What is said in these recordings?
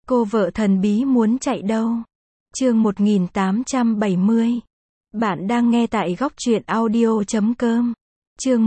Cô vợ thần bí muốn chạy đâu? Chương 1870. Bạn đang nghe tại góc truyện audio.com. Chương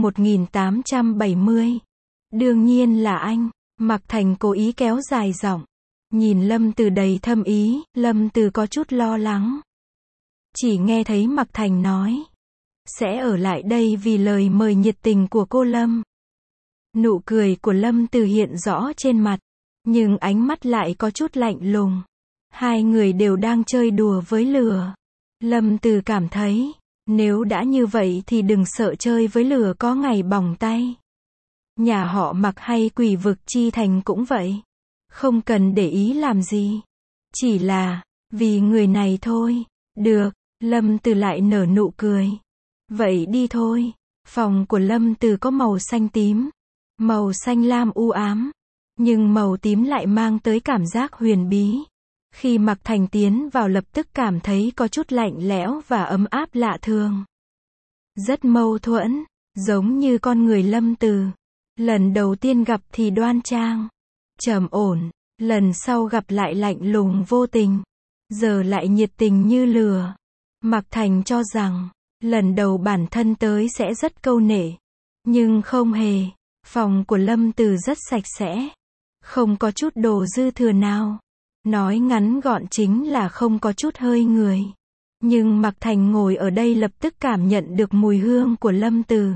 1870. Đương nhiên là anh. Mạc Thành cố ý kéo dài giọng. Nhìn Lâm Từ đầy thâm ý, Lâm Từ có chút lo lắng. Chỉ nghe thấy Mạc Thành nói. Sẽ ở lại đây vì lời mời nhiệt tình của cô Lâm. Nụ cười của Lâm Từ hiện rõ trên mặt. Nhưng ánh mắt lại có chút lạnh lùng. Hai người đều đang chơi đùa với lửa. Lâm Từ cảm thấy, nếu đã như vậy thì đừng sợ chơi với lửa có ngày bỏng tay. Nhà họ Mạc hay Quỷ Vực Chi Thành cũng vậy. Không cần để ý làm gì. Chỉ là, vì người này thôi. Được, Lâm Từ lại nở nụ cười. Vậy đi thôi. Phòng của Lâm Từ có màu xanh tím. Màu xanh lam u ám. Nhưng màu tím lại mang tới cảm giác huyền bí. Khi Mạc Thành tiến vào lập tức cảm thấy có chút lạnh lẽo và ấm áp lạ thường. Rất mâu thuẫn, giống như con người Lâm Từ. Lần đầu tiên gặp thì đoan trang, trầm ổn, lần sau gặp lại lạnh lùng vô tình, giờ lại nhiệt tình như lửa. Mạc Thành cho rằng, lần đầu bản thân tới sẽ rất câu nệ. Nhưng không hề, phòng của Lâm Từ rất sạch sẽ. Không có chút đồ dư thừa nào. Nói ngắn gọn chính là không có chút hơi người. Nhưng Mạc Thành ngồi ở đây lập tức cảm nhận được mùi hương của Lâm Từ.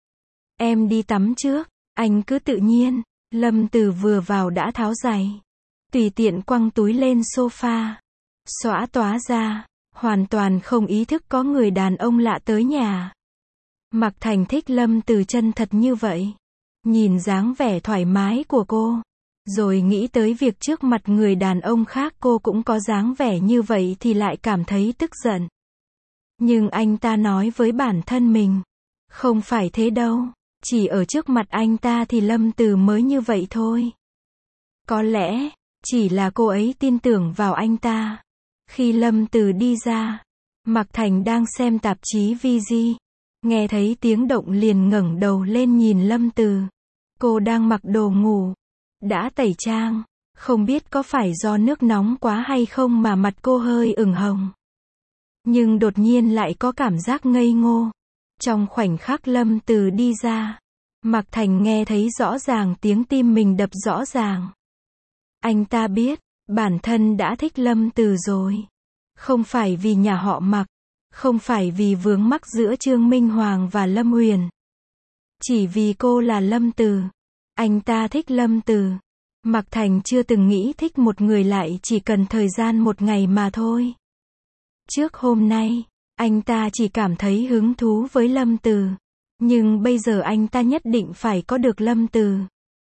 Em đi tắm trước, anh cứ tự nhiên. Lâm Từ vừa vào đã tháo giày. Tùy tiện quăng túi lên sofa. Xõa tóa ra. Hoàn toàn không ý thức có người đàn ông lạ tới nhà. Mạc Thành thích Lâm Từ chân thật như vậy. Nhìn dáng vẻ thoải mái của cô. Rồi nghĩ tới việc trước mặt người đàn ông khác cô cũng có dáng vẻ như vậy thì lại cảm thấy tức giận. Nhưng anh ta nói với bản thân mình. Không phải thế đâu. Chỉ ở trước mặt anh ta thì Lâm Từ mới như vậy thôi. Có lẽ, chỉ là cô ấy tin tưởng vào anh ta. Khi Lâm Từ đi ra, Mạc Thành đang xem tạp chí VG. Nghe thấy tiếng động liền ngẩng đầu lên nhìn Lâm Từ. Cô đang mặc đồ ngủ. Đã tẩy trang, không biết có phải do nước nóng quá hay không mà mặt cô hơi ửng hồng. Nhưng đột nhiên lại có cảm giác ngây ngô. Trong khoảnh khắc Lâm Từ đi ra, Mạc Thành nghe thấy rõ ràng tiếng tim mình đập rõ ràng. Anh ta biết, bản thân đã thích Lâm Từ rồi. Không phải vì nhà họ Mạc, không phải vì vướng mắc giữa Trương Minh Hoàng và Lâm Huyền. Chỉ vì cô là Lâm Từ. Anh ta thích Lâm Từ. Mạc Thành chưa từng nghĩ thích một người lại chỉ cần thời gian một ngày mà thôi. Trước hôm nay, anh ta chỉ cảm thấy hứng thú với Lâm Từ. Nhưng bây giờ anh ta nhất định phải có được Lâm Từ.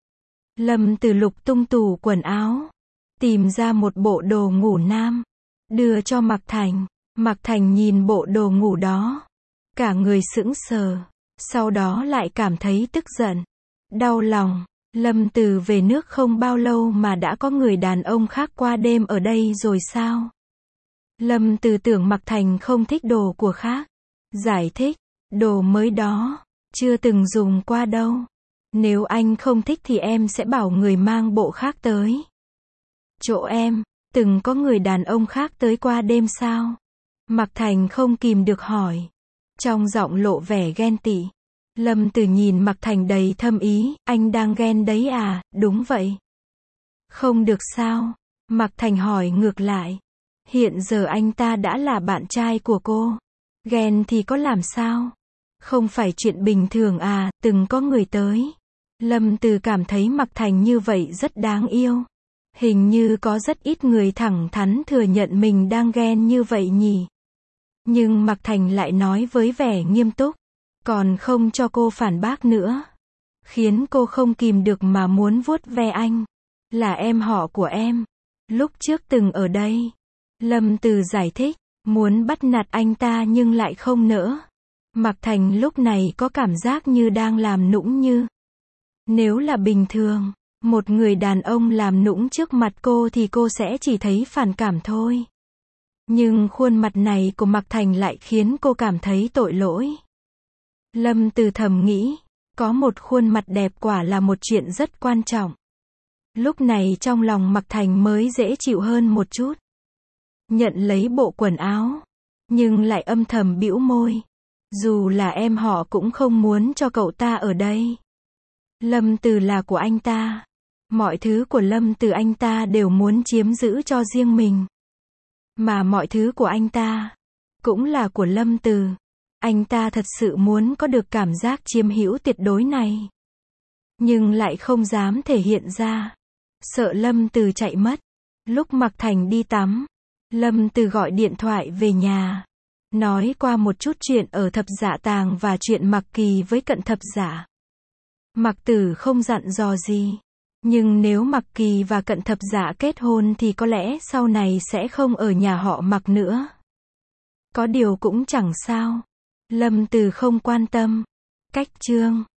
Lâm Từ lục tung tủ quần áo. Tìm ra một bộ đồ ngủ nam. Đưa cho Mạc Thành. Mạc Thành nhìn bộ đồ ngủ đó. Cả người sững sờ. Sau đó lại cảm thấy tức giận. Đau lòng. Lâm Từ về nước không bao lâu mà đã có người đàn ông khác qua đêm ở đây rồi sao? Lâm Từ tưởng Mạc Thành không thích đồ của khác. Giải thích, đồ mới đó, chưa từng dùng qua đâu. Nếu anh không thích thì em sẽ bảo người mang bộ khác tới. Chỗ em, từng có người đàn ông khác tới qua đêm sao? Mạc Thành không kìm được hỏi. Trong giọng lộ vẻ ghen tị. Lâm Từ nhìn Mạc Thành đầy thâm ý, anh đang ghen đấy à? Đúng vậy. Không được sao? Mạc Thành hỏi ngược lại. Hiện giờ anh ta đã là bạn trai của cô. Ghen thì có làm sao? Không phải chuyện bình thường à, từng có người tới. Lâm Từ cảm thấy Mạc Thành như vậy rất đáng yêu. Hình như có rất ít người thẳng thắn thừa nhận mình đang ghen như vậy nhỉ. Nhưng Mạc Thành lại nói với vẻ nghiêm túc. Còn không cho cô phản bác nữa. Khiến cô không kìm được mà muốn vuốt ve anh. Là em họ của em. Lúc trước từng ở đây. Lâm Từ giải thích. Muốn bắt nạt anh ta nhưng lại không nỡ. Mạc Thành lúc này có cảm giác như đang làm nũng như. Nếu là bình thường, một người đàn ông làm nũng trước mặt cô thì cô sẽ chỉ thấy phản cảm thôi. Nhưng khuôn mặt này của Mạc Thành lại khiến cô cảm thấy tội lỗi. Lâm Từ thầm nghĩ, có một khuôn mặt đẹp quả là một chuyện rất quan trọng. Lúc này trong lòng Mạc Thành mới dễ chịu hơn một chút. Nhận lấy bộ quần áo, nhưng lại âm thầm bĩu môi. Dù là em họ cũng không muốn cho cậu ta ở đây. Lâm Từ là của anh ta. Mọi thứ của Lâm Từ anh ta đều muốn chiếm giữ cho riêng mình. Mà mọi thứ của anh ta cũng là của Lâm Từ. Anh ta thật sự muốn có được cảm giác chiếm hữu tuyệt đối này. Nhưng lại không dám thể hiện ra. Sợ Lâm Từ chạy mất. Lúc Mạc Thành đi tắm, Lâm Từ gọi điện thoại về nhà. Nói qua một chút chuyện ở Thập Dạ Tàng và chuyện Mạc Kỳ với Cận Thập Dạ. Mạc Tử không dặn dò gì. Nhưng nếu Mạc Kỳ và Cận Thập Dạ kết hôn thì có lẽ sau này sẽ không ở nhà họ Mạc nữa. Có điều cũng chẳng sao. Lâm Từ không quan tâm. Cách chương